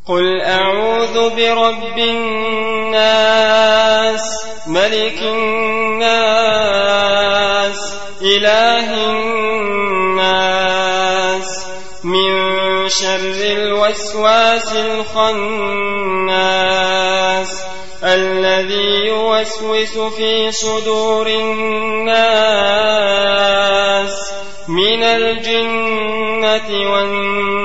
قل أعوذ برب الناس ملك الناس إله الناس من شر الوسواس الخناس الذي يوسوس في صدور الناس من الجنة والناس.